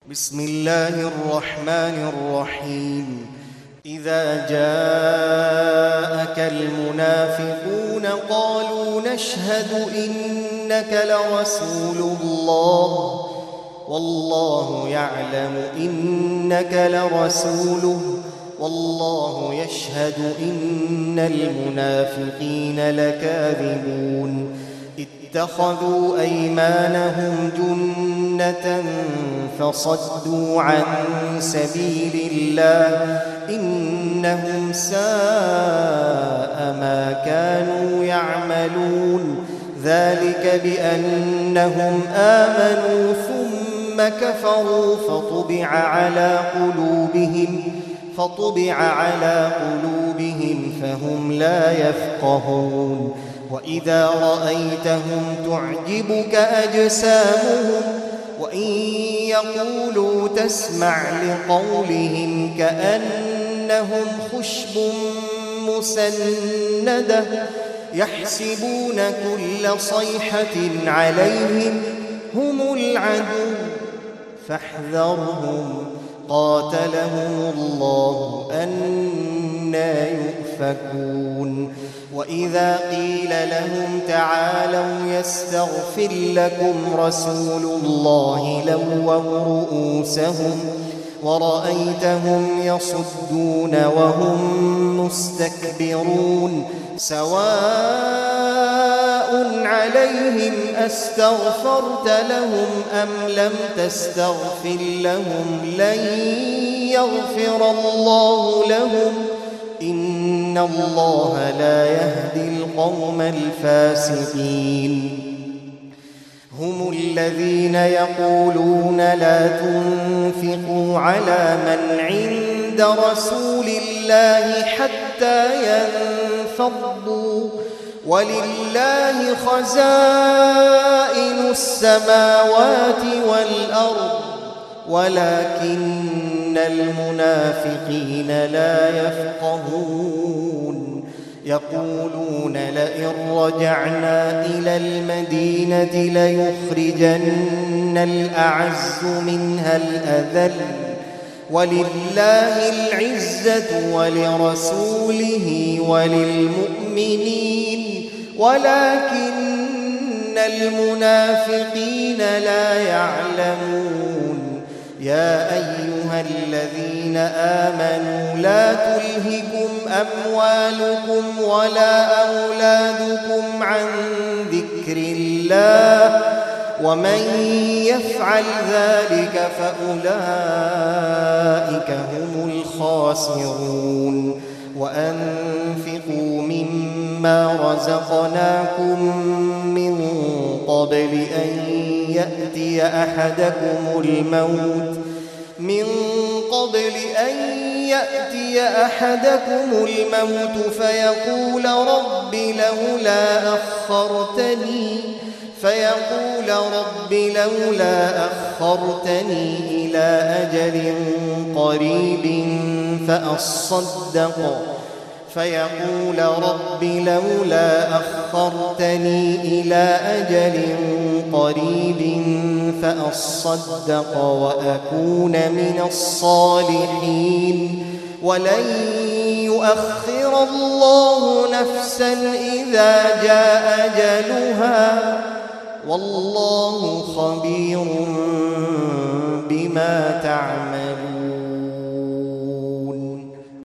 بسم الله الرحمن الرحيم. إذا جاءك المنافقون قالوا نشهد إنك لرسول الله والله يعلم إنك لرسوله والله يشهد إن المنافقين لكاذبون. اتخذوا أيمانهم جنة فصدوا عن سبيل الله إنهم ساء ما كانوا يعملون. ذلك بأنهم آمنوا ثم كفروا فطبع على قلوبهم فهم لا يفقهون. وإذا رأيتهم تعجبك أجسامهم وإن يقولوا تسمع لقولهم كأنهم خشب مسندة يحسبون كل صيحة عليهم هم العدو فاحذرهم قاتلهم الله أنى يؤفكون. وإذا قيل لهم تعالوا يستغفر لكم رسول الله لووا رؤوسهم ورأيتهم يصدون وهم مستكبرون. سواء عليهم أستغفرت لهم أم لم تستغفر لهم لن يغفر الله لهم إن الله لا يهدي القوم الفاسقين. هم الذين يقولون لا تنفقوا على من عند رسول الله حتى ينفضوا ولله خزائن السماوات والأرض ولكن المنافقين لا يفقهون. يقولون لئن رجعنا إلى المدينة ليخرجن الأعز منها الأذل ولله العزة ولرسوله وللمؤمنين ولكن المنافقين لا يعلمون. يا أيها الذين آمنوا لا تلهكم أموالكم ولا أولادكم عن ذكر الله ومن يفعل ذلك فأولئك هم الخاسرون. وأنفقوا مما رزقناكم من قبل أن يأتي أحدكم الموت فيقول رب لولا أخرتني إلى أجل قريب فأصدق وأكون من الصالحين ولن يؤخر الله نفسا إذا جاء أجلها والله خبير بما تعملون.